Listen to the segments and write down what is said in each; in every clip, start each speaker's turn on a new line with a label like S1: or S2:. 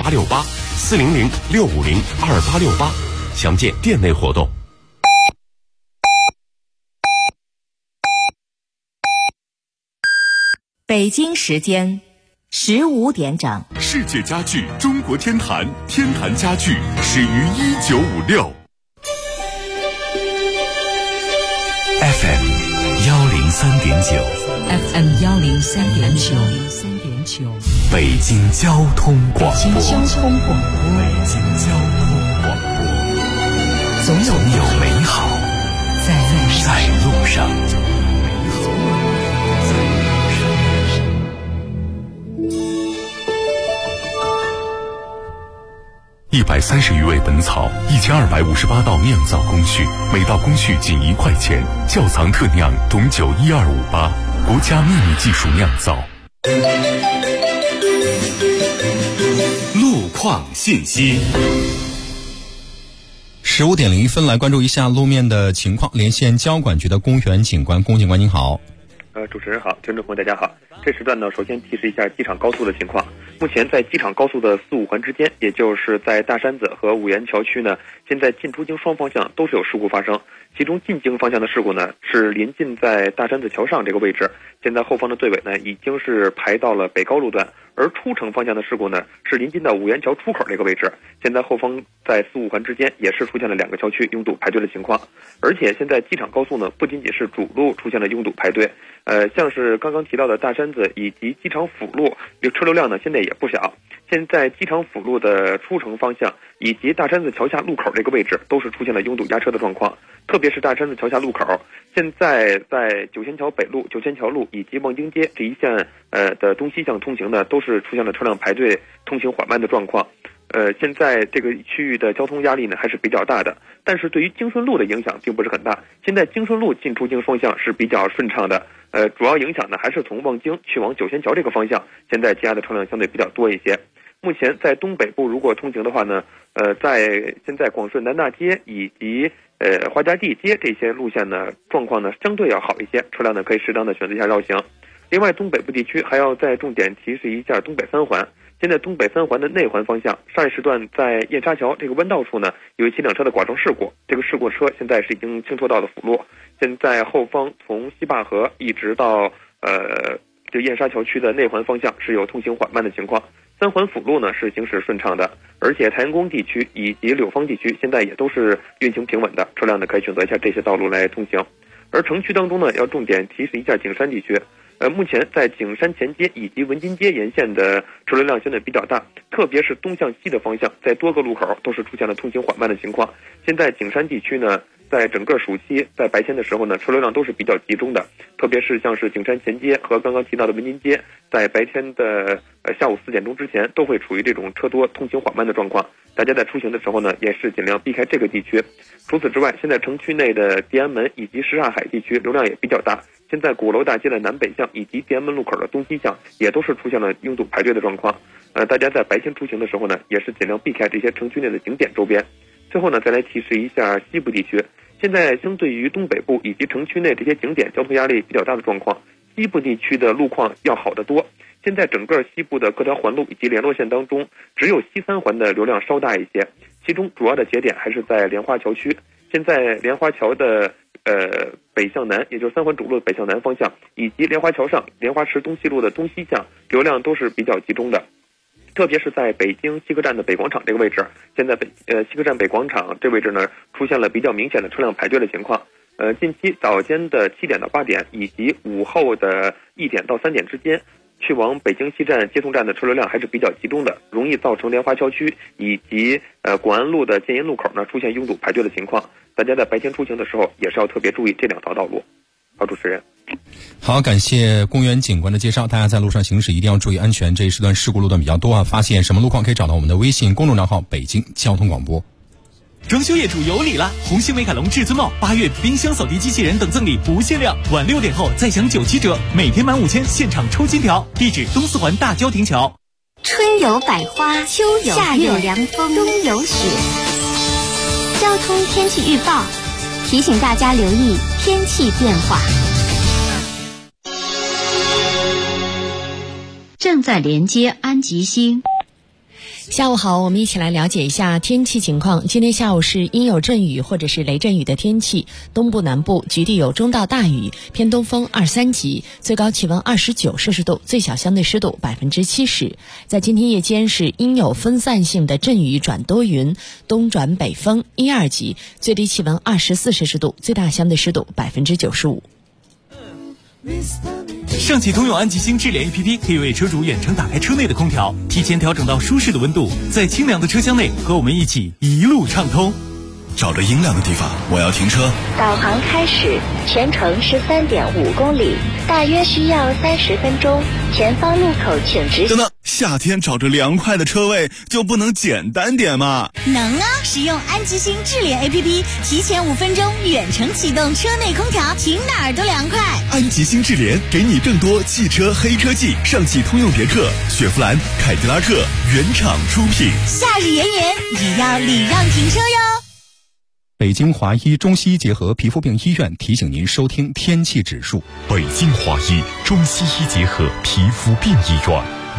S1: 2868，400-650-2868，详见店内活动。
S2: 北京时间15点整。
S3: 世界家具中国天坛，天坛家具始于1956。
S1: FM 103.9
S4: FM 103.9，
S1: 北京交通广播。
S4: 北京交通广播，总有
S1: 美好
S4: 在
S1: 路上。130余味本草，1258道酿造工序，每道工序仅1块钱。窖藏特酿董酒12588，国家秘密技术酿造。路况信息。
S5: 15点01分，来关注一下路面的情况。连线交管局的龚元警官，龚警官您好。
S6: 主持人好，听众朋友大家好。这时段呢，首先提示一下机场高速的情况。目前在机场高速的4、5环之间，也就是在大山子和五原桥区呢，现在进出京双方向都是有事故发生。其中进京方向的事故呢，是临近在大山子桥上这个位置，现在后方的队尾呢已经是排到了北高路段，而出城方向的事故呢，是临近到五原桥出口这个位置，现在后方在4、5环之间也是出现了2个桥区拥堵排队的情况。而且现在机场高速呢，不仅仅是主路出现了拥堵排队，像是刚刚提到的大山子以及机场辅路，车流量呢现在也不小。现在机场辅路的出城方向以及大山子桥下路口这个位置都是出现了拥堵压车的状况，特别是大山子桥下路口，现在在九仙桥北路、九仙桥路以及望京街这一线的东西向通行呢，都是出现了车辆排队、通行缓慢的状况。现在这个区域的交通压力呢还是比较大的，但是对于京顺路的影响并不是很大。现在京顺路进出京双向是比较顺畅的，主要影响呢还是从望京去往九仙桥这个方向，现在积压的车辆相对比较多一些。目前在东北部如果通行的话呢，在现在广顺南大街以及花家地街这些路线呢，状况呢相对要好一些，车辆呢可以适当的选择一下绕行。另外，东北部地区还要再重点提示一下东北3环。现在东北3环的内环方向，上一时段在燕莎桥这个弯道处呢，有一起2车的剐撞事故，这个事故车现在是已经清除到了辅路，现在后方从西坝河一直到这燕莎桥区的内环方向是有通行缓慢的情况。3环辅路呢是行驶顺畅的，而且太阳宫地区以及柳芳地区现在也都是运行平稳的，车辆呢可以选择一下这些道路来通行。而城区当中呢，要重点提示一下景山地区。目前在景山前街以及文津街沿线的车流量相对比较大，特别是东向西的方向，在多个路口都是出现了通行缓慢的情况。现在景山地区呢，在整个暑期在白天的时候呢，车流量都是比较集中的，特别是像是景山前街和刚刚提到的文津街，在白天的下午4点钟之前都会处于这种车多通行缓慢的状况。大家在出行的时候呢，也是尽量避开这个地区。除此之外，现在城区内的地安门以及什刹海地区流量也比较大，现在鼓楼大街的南北向以及地安门路口的东西向也都是出现了拥堵排队的状况。大家在白天出行的时候呢，也是尽量避开这些城区内的景点周边。最后呢，再来提示一下西部地区，现在相对于东北部以及城区内这些景点交通压力比较大的状况，西部地区的路况要好得多。现在整个西部的各条环路以及联络线当中，只有西3环的流量稍大一些，其中主要的节点还是在莲花桥区。现在莲花桥的北向南，也就是3环主路的北向南方向，以及莲花桥上莲花池东西路的东西向流量都是比较集中的。特别是在北京西客站的北广场这个位置，现在西客站北广场这位置呢，出现了比较明显的车辆排队的情况。近期早间的7点到8点，以及午后的1点到3点之间，去往北京西站接送站的车流量还是比较集中的，容易造成莲花桥区以及广安路的建银路口呢出现拥堵排队的情况。大家在白天出行的时候也是要特别注意这2条道路。好，主持人。
S5: 好，感谢公园警官的介绍。大家在路上行驶一定要注意安全，这一时段事故路段比较多啊。发现什么路况可以找到我们的微信公众账号北京交通广播。
S7: 装修业主有礼了！红星美凯龙至尊帽8月冰箱扫地机器人等赠礼不限量，晚6点后再享97折，每天满5000现场抽金条。地址东四环大郊亭桥。
S8: 春有百花，秋有夏有凉风，冬有雪。交通天气预报提醒大家留意天气变化。
S4: 正在连接安吉星。
S9: 下午好，我们一起来了解一下天气情况。今天下午是阴有阵雨或者是雷阵雨的天气，东部南部局地有中到大雨，偏东风2-3级，最高气温29摄氏度，最小相对湿度70%。在今天夜间是阴有分散性的阵雨转多云，东转北风1-2级，最低气温24摄氏度，最大相对湿度95%。
S7: 上汽通用安吉星智联 APP 可以为车主远程打开车内的空调，提前调整到舒适的温度，在清凉的车厢内和我们一起一路畅通。
S3: 找着阴凉的地方，我要停车。
S8: 导航开始，全程13.5公里，大约需要30分钟。前方路口请直行。
S3: 等等，夏天找着凉快的车位就不能简单点吗？
S10: 能啊！使用安吉星智联 APP， 提前5分钟远程启动车内空调，停哪儿都凉快。
S3: 安吉星智联给你更多汽车黑科技，上汽通用别克、雪佛兰、凯迪拉克原厂出品。
S10: 夏日炎炎也要礼让停车哟。
S5: 北京华医中西医结合皮肤病医院提醒您收听天气指数。
S1: 北京华医中西医结合皮肤病医院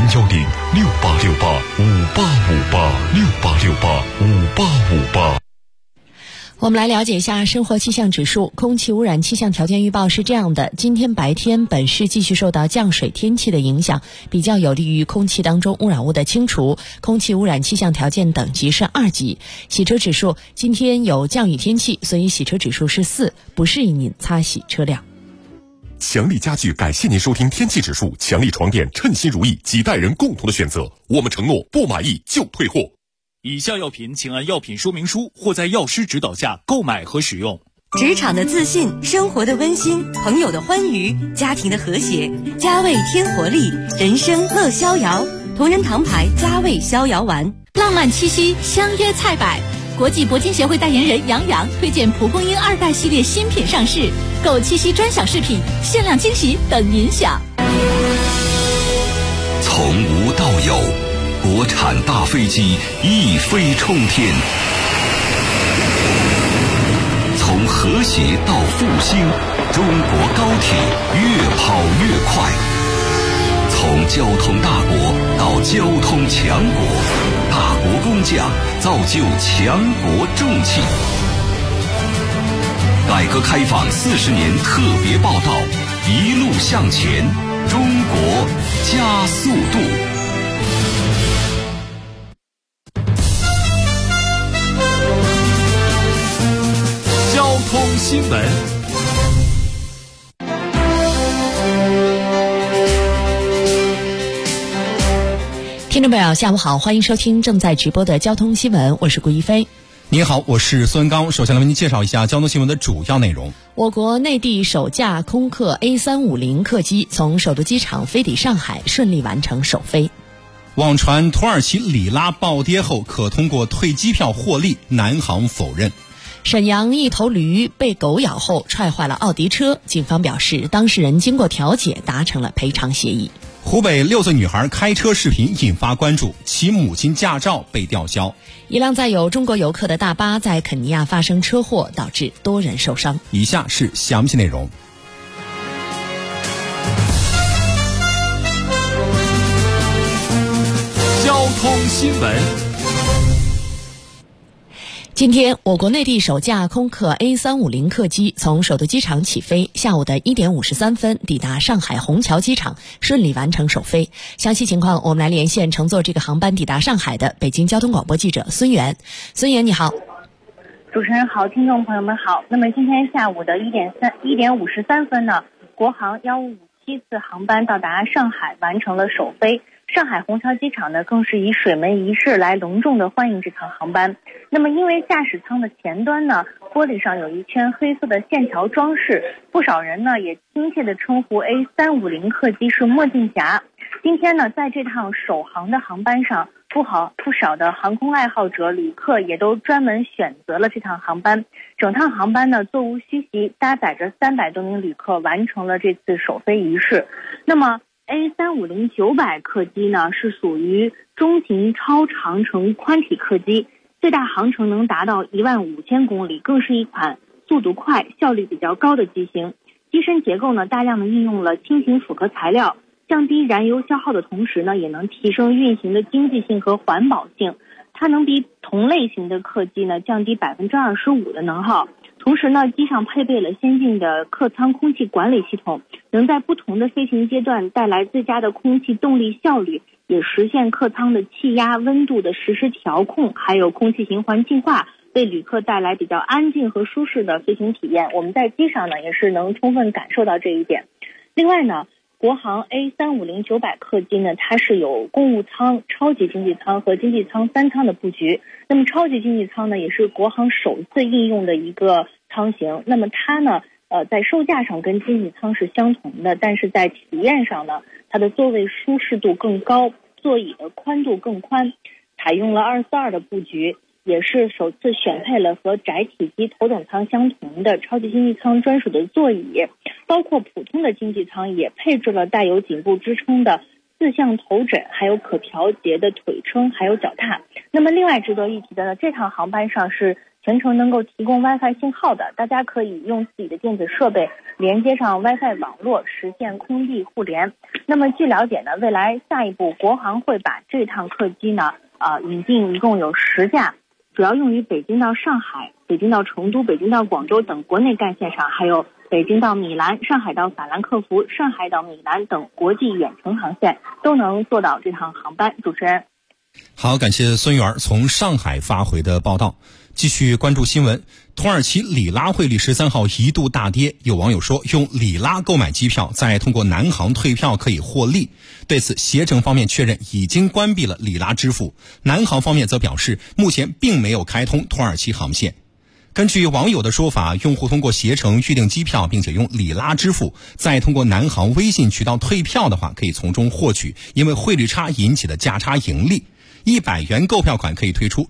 S1: ，010-6868-5858，6868-5858。
S9: 我们来了解一下生活气象指数。空气污染气象条件预报是这样的：今天白天本市继续受到降水天气的影响，比较有利于空气当中污染物的清除，空气污染气象条件等级是2级。洗车指数，今天有降雨天气，所以洗车指数是4，不适宜您擦洗车辆。
S1: 强力家具感谢您收听天气指数，强力床垫称心如意，几代人共同的选择，我们承诺不满意就退货。
S7: 以下药品请按药品说明书或在药师指导下购买和使用。
S4: 职场的自信，生活的温馨，朋友的欢愉，家庭的和谐。佳味添活力，人生乐逍遥。同仁堂牌佳味逍遥丸，
S10: 浪漫七夕相约菜百。国际铂金协会代言人杨洋推荐蒲公英2代系列新品上市，购七夕专享饰品，限量惊喜等您享。
S11: 从无到有，国产大飞机一飞冲天，从和谐到复兴，中国高铁越跑越快，从交通大国到交通强国，大国工匠造就强国重器。改革开放40年特别报道，一路向前，中国加速度。
S7: 交通新闻。
S9: 听众朋友下午好，欢迎收听正在直播的交通新闻，我是顾一飞。
S5: 您好，我是孙刚。首先来为您介绍一下交通新闻的主要内容。
S9: 我国内地首架空客 A350 客机从首都机场飞抵上海，顺利完成首飞。
S5: 网传土耳其里拉暴跌后可通过退机票获利，南航否认。
S9: 沈阳一头驴被狗咬后踹坏了奥迪车，警方表示当事人经过调解达成了赔偿协议。
S5: 湖北6岁女孩开车视频引发关注，其母亲驾照被吊销。
S9: 一辆载有中国游客的大巴在肯尼亚发生车祸，导致多人受伤。
S5: 以下是详细内容。
S7: 交通新闻。
S9: 今天，我国内地首架空客 A350 客机从首都机场起飞，下午的1点53分抵达上海虹桥机场，顺利完成首飞。详细情况，我们来连线乘坐这个航班抵达上海的北京交通广播记者孙源。孙源，你好。
S12: 主持人好，听众朋友们好。那么今天下午的1点53分呢，国航1557次航班到达上海，完成了首飞。上海虹桥机场呢，更是以水门仪式来隆重的欢迎这趟航班。那么因为驾驶舱的前端呢，玻璃上有一圈黑色的线条装饰，不少人呢也亲切的称呼 A350 客机是墨镜侠。今天呢，在这趟首航的航班上，不少的航空爱好者旅客也都专门选择了这趟航班。整趟航班呢，座无虚席，搭载着300多名旅客完成了这次首飞仪式。那么A350 900客机呢，是属于中型超长程宽体客机，最大航程能达到15000公里，更是一款速度快、效率比较高的机型。机身结构呢，大量的运用了轻型复合材料， 降低燃油消耗的同时呢，也能提升运行的经济性和环保性。它能比同类型的客机呢降低25%的能耗。同时呢，机上配备了先进的客舱空气管理系统，能在不同的飞行阶段带来最佳的空气动力效率，也实现客舱的气压、温度的实时调控，还有空气循环净化，为旅客带来比较安静和舒适的飞行体验。我们在机上呢也是能充分感受到这一点。另外呢，国航 A350-900 客机呢，它是有公务舱、超级经济舱和经济舱3舱的布局。那么超级经济舱呢，也是国航首次应用的一个舱型。那么它呢，在售价上跟经济舱是相同的，但是在体验上呢，它的座位舒适度更高，座椅的宽度更宽，采用了242的布局，也是首次选配了和窄体积头等舱相同的超级经济舱专属的座椅，包括普通的经济舱也配置了带有颈部支撑的4项头枕，还有可调节的腿撑，还有脚踏。那么另外值得一提的呢，这趟航班上是全程能够提供 WiFi 信号的，大家可以用自己的电子设备连接上 WiFi 网络，实现空地互联。那么据了解呢，未来下一步国航会把这趟客机呢引进一共有10架，主要用于北京到上海、北京到成都、北京到广州等国内干线上，还有北京到米兰、上海到法兰克福、上海到米兰等国际远程航线都能做到这趟航班。主持人，
S5: 好，感谢孙源从上海发回的报道。继续关注新闻，土耳其里拉汇率13号一度大跌，有网友说用里拉购买机票，再通过南航退票可以获利。对此，携程方面确认已经关闭了里拉支付，南航方面则表示目前并没有开通土耳其航线。根据网友的说法，用户通过携程预订机票，并且用里拉支付，再通过南航微信渠道退票的话，可以从中获取因为汇率差引起的价差盈利。100元购票款可以推出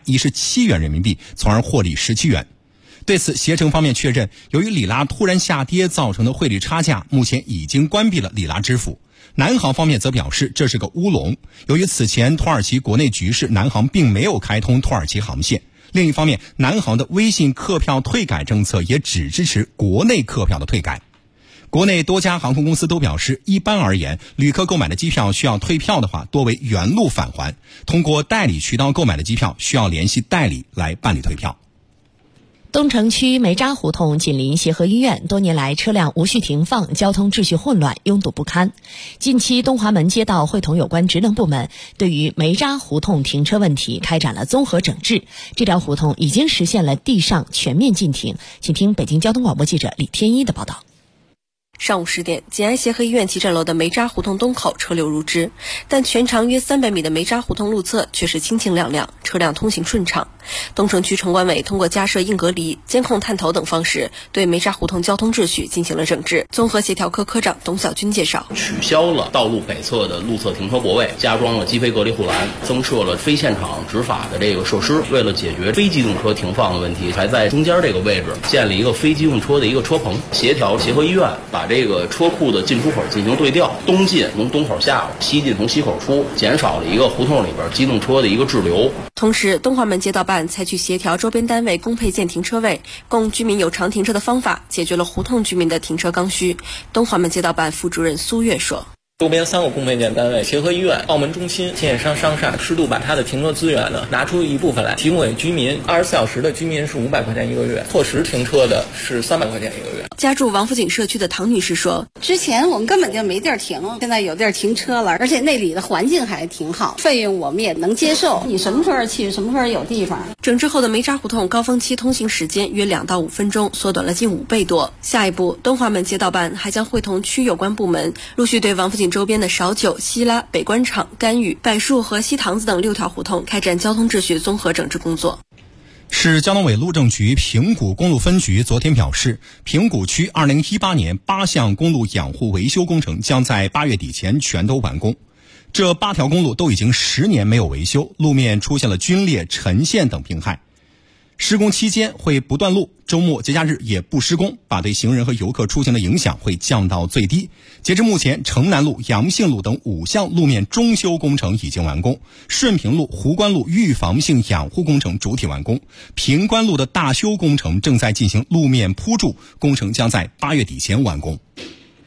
S5: 117元人民币，从而获利17元。对此，携程方面确认，由于里拉突然下跌造成的汇率差价，目前已经关闭了里拉支付。南航方面则表示这是个乌龙，由于此前土耳其国内局势，南航并没有开通土耳其航线。另一方面，南航的微信客票退改政策也只支持国内客票的退改。国内多家航空公司都表示，一般而言，旅客购买的机票需要退票的话，多为原路返还。通过代理渠道购买的机票，需要联系代理来办理退票。
S9: 东城区梅渣胡同紧邻协和医院，多年来车辆无序停放，交通秩序混乱，拥堵不堪。近期，东华门街道会同有关职能部门对于梅渣胡同停车问题开展了综合整治，这条胡同已经实现了地上全面禁停。请听北京交通广播记者李天一的报道。
S13: 上午10点，紧挨协和医院急诊楼的梅渣胡同东口车流如织，但全长约300米的梅渣胡同路侧却是清清亮亮，车辆通行顺畅。东城区城管委通过加设硬隔离、监控探头等方式，对梅渣胡同交通秩序进行了整治。综合协调科科长董晓军介绍，
S14: 取消了道路北侧的路侧停车泊位，加装了机非隔离护栏，增设了非现场执法的这个设施。为了解决非机动车停放的问题，还在中间这个位置建立一个非机动车的一个车棚，协调协和医院把这个车库的进出口进行对调，东进从东口下，西进从西口出，减少了一个胡同里边机动车的一个滞留。
S13: 同时，东华门街道办采取协调周边单位公配建停车位，供居民有偿停车的方法，解决了胡同居民的停车刚需。东华门街道办副主任苏月说，
S15: 周边3个公配建单位，协和医院、澳门中心、建商商厦适度把它的停车资源呢拿出一部分来提供给居民，24小时的居民是500块钱一个月，错时停车的是300块钱一个月。
S13: 家住王府井社区的唐女士说，
S16: 之前我们根本就没地儿停，现在有地儿停车了，而且那里的环境还挺好，费用我们也能接受，你什么时候去什么时候有地方。
S13: 整治后的梅渣胡同高峰期通行时间约2到5分钟，缩短了近5倍多。下一步，东华门街道办还将会同区有关部门，陆续对王府井周边的少九、西拉、北关厂、甘雨、柏树和西塘子等6条胡同开展交通秩序综合整治工作。
S5: 市交通委路政局平谷公路分局昨天表示，平谷区2018年8项公路养护维修工程将在8月底前全都完工。这8条公路都已经10年没有维修，路面出现了龟裂、沉陷等病害。施工期间会不断路，周末节假日也不施工，把对行人和游客出行的影响会降到最低。截至目前，城南路、阳信路等5项路面中修工程已经完工，顺平路、湖关路预防性养护工程主体完工，平关路的大修工程正在进行路面铺筑，工程将在8月底前完工。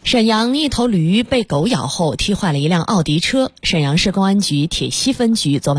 S9: 沈阳一头驴被狗咬后踢坏了一辆奥迪车。沈阳市公安局铁西分局昨晚